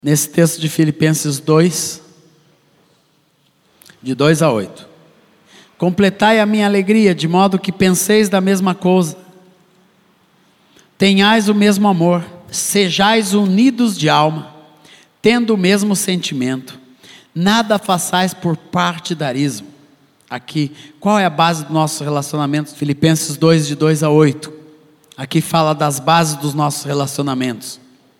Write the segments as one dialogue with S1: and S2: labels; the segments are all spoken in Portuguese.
S1: Nesse texto de Filipenses 2, de 2 a 8. Completai a minha alegria, de modo que penseis da mesma coisa, tenhais o mesmo amor, sejais unidos de alma, tendo o mesmo sentimento, nada façais por partidarismo. Aqui, qual é a base do nosso relacionamento? Filipenses 2, de 2 a 8. Aqui fala das bases dos nossos relacionamentos.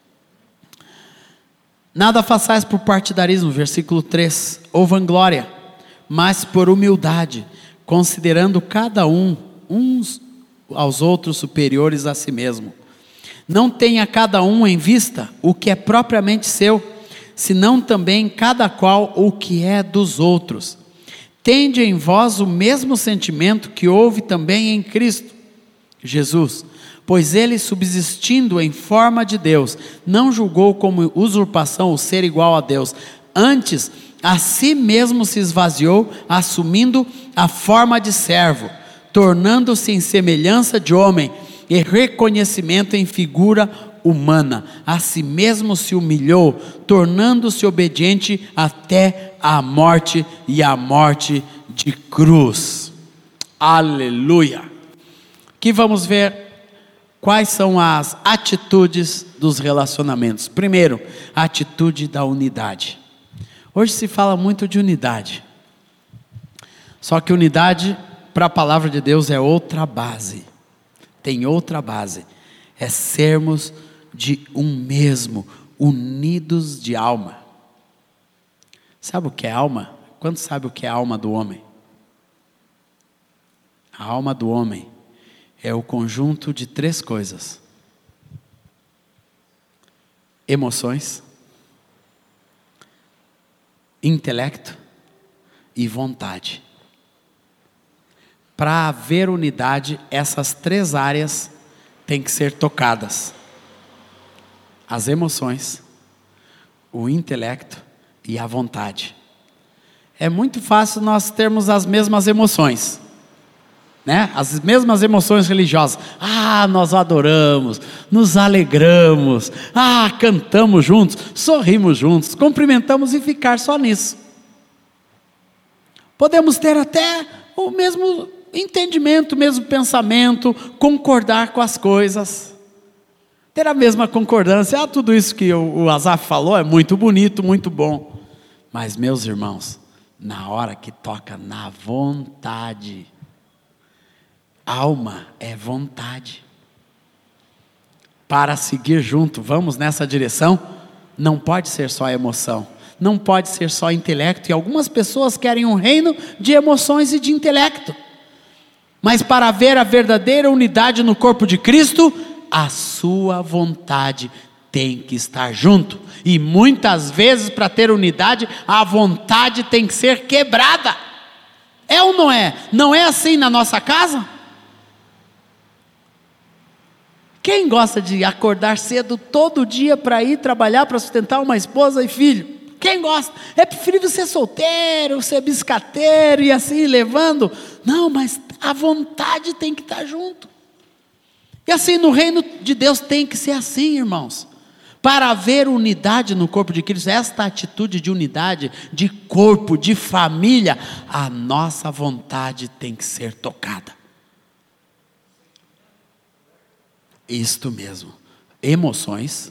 S1: Nada façais por partidarismo, versículo 3, ou vanglória, mas por humildade, considerando cada uns aos outros superiores a si mesmo. Não tenha cada um em vista o que é propriamente seu, senão também cada qual o que é dos outros. Tende em vós o mesmo sentimento que houve também em Cristo Jesus, pois ele, subsistindo em forma de Deus, não julgou como usurpação o ser igual a Deus, antes a si mesmo se esvaziou, assumindo a forma de servo, tornando-se em semelhança de homem, e reconhecimento em figura humana, a si mesmo se humilhou, tornando-se obediente até a morte, e a morte de cruz. Aleluia! Aqui vamos ver quais são as atitudes dos relacionamentos. Primeiro, a atitude da unidade. Hoje se fala muito de unidade, só que unidade para a palavra de Deus é outra base, tem outra base, é sermos de um mesmo, unidos de alma. Sabe o que é alma? Quanto sabe o que é a alma do homem? A alma do homem é o conjunto de 3 coisas: emoções, intelecto e vontade. Para haver unidade, essas 3 áreas têm que ser tocadas: as emoções, o intelecto e a vontade. É muito fácil nós termos as mesmas emoções, né? As mesmas emoções religiosas. Nós adoramos, nos alegramos, cantamos juntos, sorrimos juntos, cumprimentamos e ficar só nisso. Podemos ter até o mesmo entendimento, o mesmo pensamento, concordar com as coisas, ter a mesma concordância. Tudo isso que o Asaf falou é muito bonito, muito bom, mas meus irmãos, na hora que toca na vontade, alma é vontade. Para seguir junto, vamos nessa direção, não pode ser só emoção, não pode ser só intelecto, e algumas pessoas querem um reino de emoções e de intelecto, mas para haver a verdadeira unidade no corpo de Cristo, a sua vontade tem que estar junto, e muitas vezes para ter unidade, a vontade tem que ser quebrada. É ou não é? Não é assim na nossa casa? Quem gosta de acordar cedo todo dia para ir trabalhar, para sustentar uma esposa e filho? Quem gosta? É preferível ser solteiro, ser biscateiro e assim levando? Não, mas a vontade tem que estar junto. E assim no reino de Deus tem que ser assim, irmãos. Para haver unidade no corpo de Cristo, esta atitude de unidade, de corpo, de família, a nossa vontade tem que ser tocada. Isto mesmo, emoções,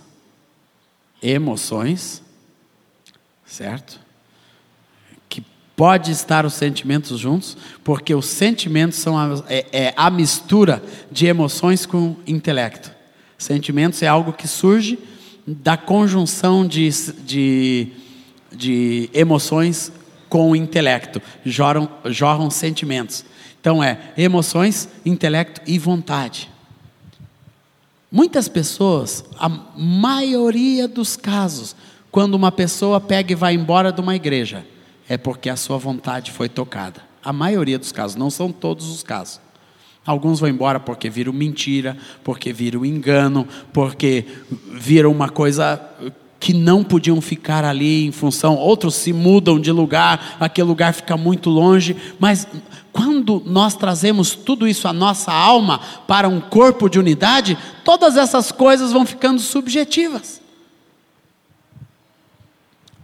S1: certo? Que pode estar os sentimentos juntos, porque os sentimentos são a mistura de emoções com intelecto. Sentimentos é algo que surge da conjunção de emoções com o intelecto, jorram sentimentos. Então emoções, intelecto e vontade. Muitas pessoas, a maioria dos casos, quando uma pessoa pega e vai embora de uma igreja, é porque a sua vontade foi tocada. A maioria dos casos, não são todos os casos. Alguns vão embora porque viram mentira, porque viram engano, porque viram uma coisa que não podiam ficar ali em função, outros se mudam de lugar, aquele lugar fica muito longe, mas quando nós trazemos tudo isso à nossa alma para um corpo de unidade, todas essas coisas vão ficando subjetivas.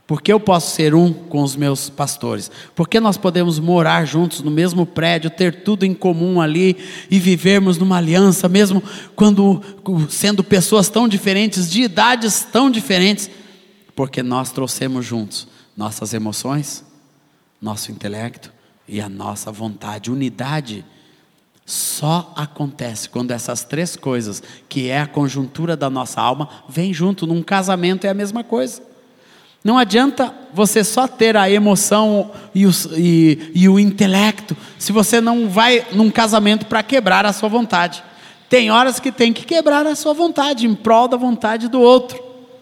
S1: Por que eu posso ser um com os meus pastores? Por que nós podemos morar juntos no mesmo prédio, ter tudo em comum ali e vivermos numa aliança, mesmo quando sendo pessoas tão diferentes, de idades tão diferentes? Porque nós trouxemos juntos nossas emoções, nosso intelecto e a nossa vontade. Unidade só acontece quando essas três coisas, que é a conjuntura da nossa alma, vêm junto. Num casamento é a mesma coisa. Não adianta você só ter a emoção e o intelecto, se você não vai num casamento para quebrar a sua vontade. Tem horas que tem que quebrar a sua vontade, em prol da vontade do outro.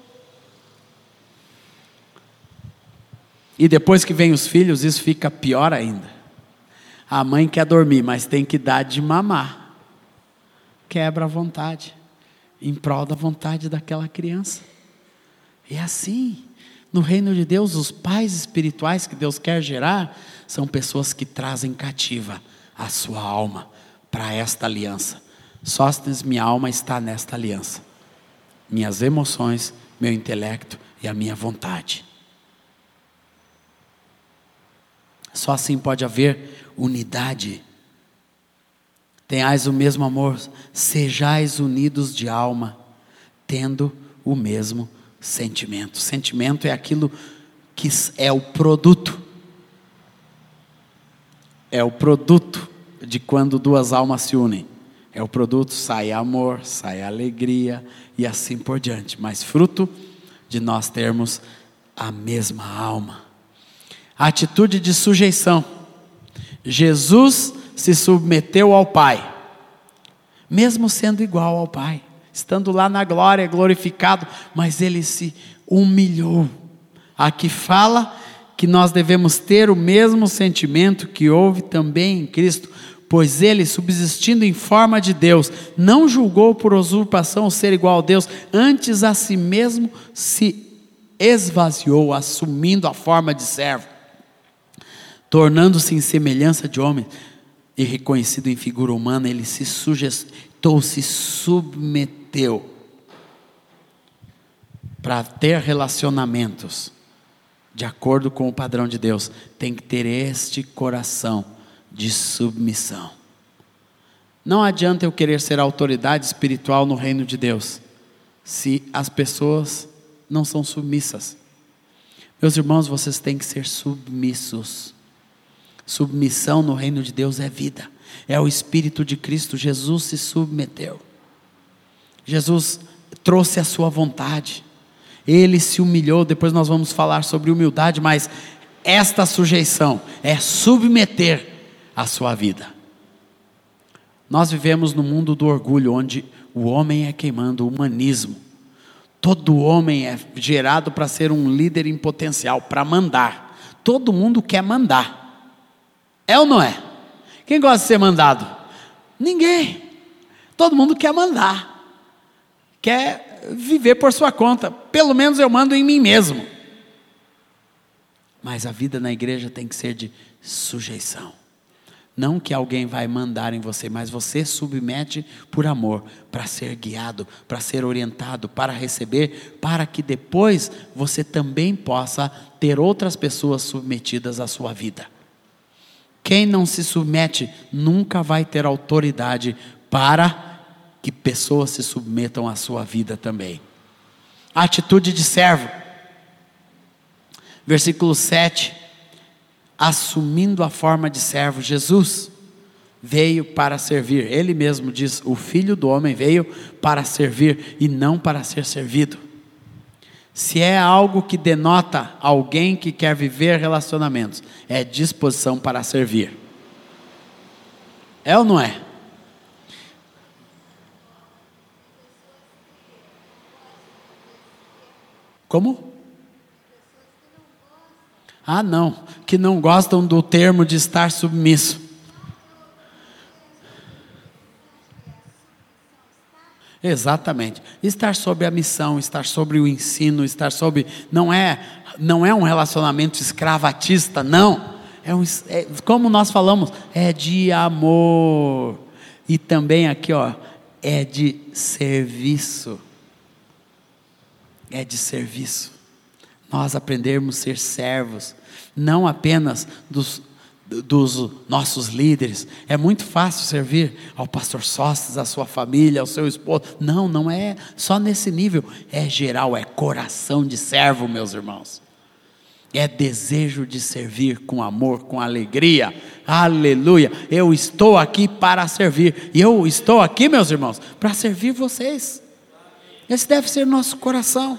S1: E depois que vem os filhos, isso fica pior ainda. A mãe quer dormir, mas tem que dar de mamar. Quebra a vontade, em prol da vontade daquela criança. E assim, no reino de Deus, os pais espirituais que Deus quer gerar, são pessoas que trazem cativa a sua alma para esta aliança. Sóstenes, minha alma está nesta aliança. Minhas emoções, meu intelecto e a minha vontade. Só assim pode haver unidade. Tenhais o mesmo amor, sejais unidos de alma, tendo o mesmo sentimento. Sentimento é aquilo que é o produto. É o produto de quando duas almas se unem. É o produto, sai amor, sai alegria e assim por diante. Mas fruto de nós termos a mesma alma. A atitude de sujeição. Jesus se submeteu ao Pai, mesmo sendo igual ao Pai, estando lá na glória, glorificado, mas ele se humilhou. Aqui fala que nós devemos ter o mesmo sentimento que houve também em Cristo, pois ele, subsistindo em forma de Deus, não julgou por usurpação o ser igual a Deus, antes a si mesmo se esvaziou, assumindo a forma de servo, tornando-se em semelhança de homem, e reconhecido em figura humana, ele se sujeitou, se submeteu, para ter relacionamentos de acordo com o padrão de Deus, tem que ter este coração de submissão. Não adianta eu querer ser autoridade espiritual no reino de Deus, se as pessoas não são submissas. Meus irmãos, vocês têm que ser submissos. Submissão no reino de Deus é vida, é o Espírito de Cristo. Jesus se submeteu, Jesus trouxe a sua vontade, ele se humilhou. Depois nós vamos falar sobre humildade, mas esta sujeição é submeter a sua vida. Nós vivemos no mundo do orgulho, onde o homem é queimando, o humanismo. Todo homem é gerado para ser um líder em potencial, para mandar. Todo mundo quer mandar. É ou não é? Quem gosta de ser mandado? Ninguém. Todo mundo quer mandar. Quer viver por sua conta. Pelo menos eu mando em mim mesmo. Mas a vida na igreja tem que ser de sujeição. Não que alguém vai mandar em você, mas você submete por amor, para ser guiado, para ser orientado, para receber, para que depois você também possa ter outras pessoas submetidas à sua vida. Quem não se submete nunca vai ter autoridade para que pessoas se submetam à sua vida também. A atitude de servo. Versículo 7. Assumindo a forma de servo, Jesus veio para servir. Ele mesmo diz, o Filho do Homem veio para servir e não para ser servido. Se é algo que denota alguém que quer viver relacionamentos, é disposição para servir. É ou não é? Como? Ah, não, que não gostam do termo de estar submisso. Exatamente. Estar sob a missão, estar sobre o ensino, estar sob... Não é um relacionamento escravatista, não. Como nós falamos, é de amor. E também aqui, é de serviço. É de serviço. nós aprendermos a ser servos, não apenas dos nossos líderes. É muito fácil servir ao pastor Sóstenes, à sua família, ao seu esposo. Não é só nesse nível, é geral, é coração de servo, meus irmãos. É desejo de servir com amor, com alegria. Aleluia. Eu estou aqui para servir. E eu estou aqui, meus irmãos, para servir vocês. Esse deve ser nosso coração.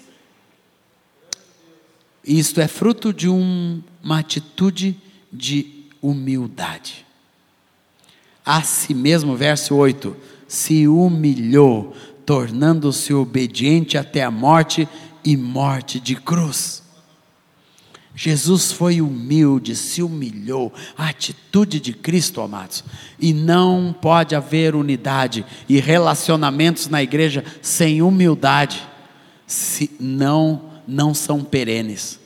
S1: Isto é fruto de uma atitude de humildade. A si mesmo, verso 8, se humilhou, tornando-se obediente até a morte e morte de cruz. Jesus foi humilde, se humilhou, a atitude de Cristo, amados. E não pode haver unidade e relacionamentos na igreja sem humildade, se não são perenes.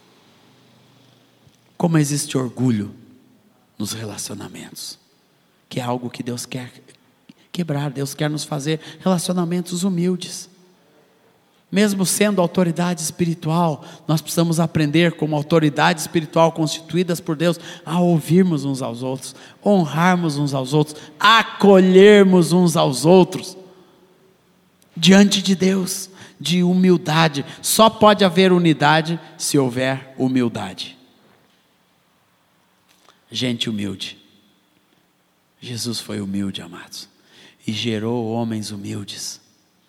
S1: Como existe orgulho nos relacionamentos, que é algo que Deus quer quebrar. Deus quer nos fazer relacionamentos humildes. Mesmo sendo autoridade espiritual, nós precisamos aprender, como autoridade espiritual constituídas por Deus, a ouvirmos uns aos outros, honrarmos uns aos outros, acolhermos uns aos outros, diante de Deus, de humildade. Só pode haver unidade se houver humildade. Gente humilde. Jesus foi humilde, amados, e gerou homens humildes.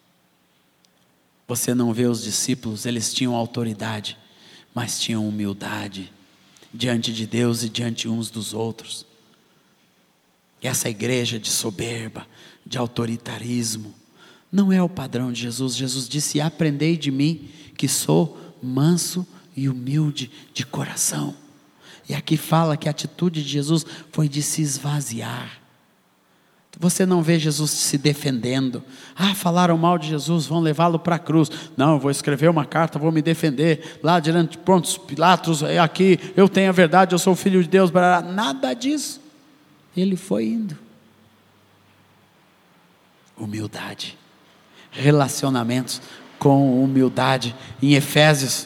S1: Você não vê os discípulos, eles tinham autoridade, mas tinham humildade diante de Deus e diante uns dos outros. E essa igreja de soberba, de autoritarismo, não é o padrão de Jesus. Jesus disse: aprendei de mim, que sou manso e humilde de coração. E aqui fala que a atitude de Jesus foi de se esvaziar. Você não vê Jesus se defendendo. Falaram mal de Jesus, vão levá-lo para a cruz. Não, eu vou escrever uma carta, vou me defender. Lá diante de Pôncio Pilatos, aqui eu tenho a verdade, eu sou o filho de Deus. Nada disso. Ele foi indo. Humildade. Relacionamentos com humildade. Em Efésios,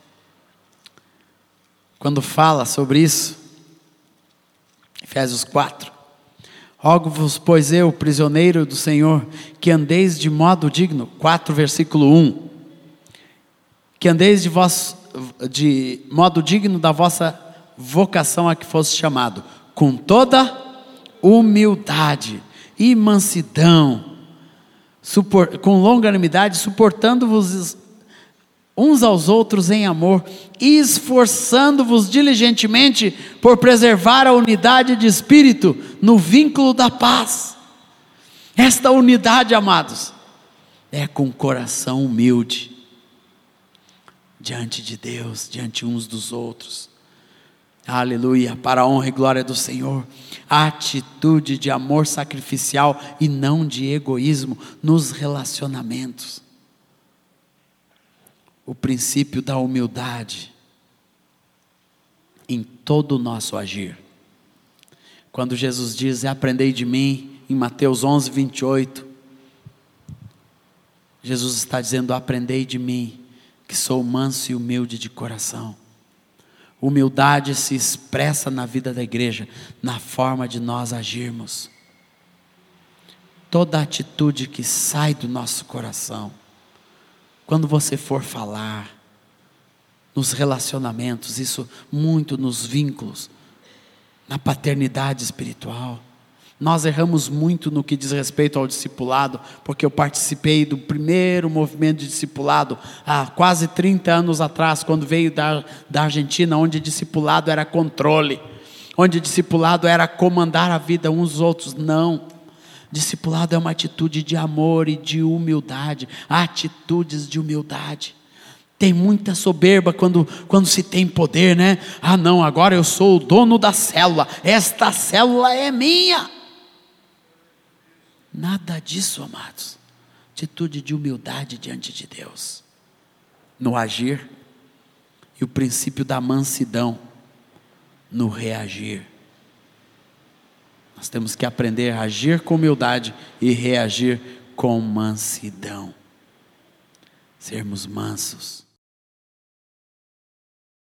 S1: quando fala sobre isso, Efésios 4. Rogo-vos, pois eu, prisioneiro do Senhor, que andeis de modo digno, 4 versículo 1, que andeis de modo digno da vossa vocação a que fosse chamado, com toda humildade e mansidão, com longanimidade, suportando-vos uns aos outros em amor, e esforçando-vos diligentemente por preservar a unidade de espírito no vínculo da paz. Esta unidade, amados, é com coração humilde diante de Deus, diante uns dos outros. Aleluia, para a honra e glória do Senhor. A atitude de amor sacrificial e não de egoísmo nos relacionamentos. O princípio da humildade em todo o nosso agir. Quando Jesus diz: aprendei de mim, em Mateus 11, 28, Jesus está dizendo: aprendei de mim, que sou manso e humilde de coração. Humildade se expressa na vida da igreja, na forma de nós agirmos. Toda atitude que sai do nosso coração, quando você for falar, nos relacionamentos, isso muito nos vínculos, na paternidade espiritual. Nós erramos muito no que diz respeito ao discipulado, porque eu participei do primeiro movimento de discipulado, há quase 30 anos atrás, quando veio da Argentina, onde discipulado era controle, onde discipulado era comandar a vida uns dos outros. Não. Discipulado é uma atitude de amor e de humildade, atitudes de humildade. Tem muita soberba quando se tem poder, né? Não, agora eu sou o dono da célula, esta célula é minha. Nada disso, amados. Atitude de humildade diante de Deus, no agir, e o princípio da mansidão no reagir. Nós temos que aprender a agir com humildade e reagir com mansidão. Sermos mansos.